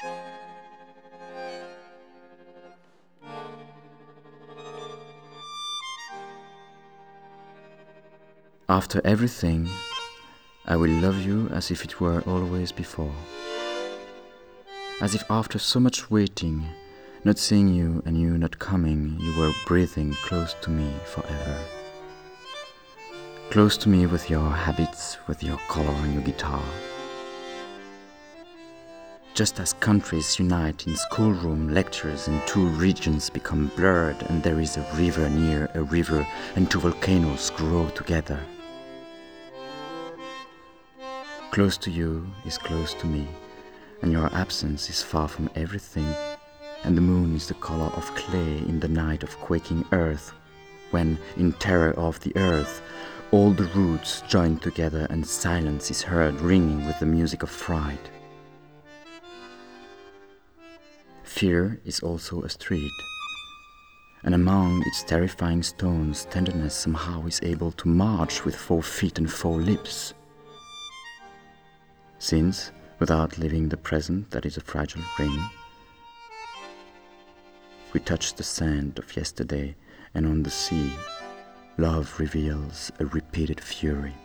After everything, I will love you as if it were always before. As if after so much waiting, not seeing you and you not coming, you were breathing close to me forever. Close to me with your habits, with your color on your guitar. Just as countries unite in schoolroom lectures and two regions become blurred and there is a river near a river and two volcanoes grow together. Close to you is close to me, and your absence is far from everything, and the moon is the color of clay in the night of quaking earth, when, in terror of the earth, all the roots join together and silence is heard ringing with the music of fright. Fear is also a street, and among its terrifying stones, tenderness somehow is able to march with 4 feet and 4 lips. Since, without leaving the present that is a fragile ring, we touch the sand of yesterday, and on the sea, love reveals a repeated fury.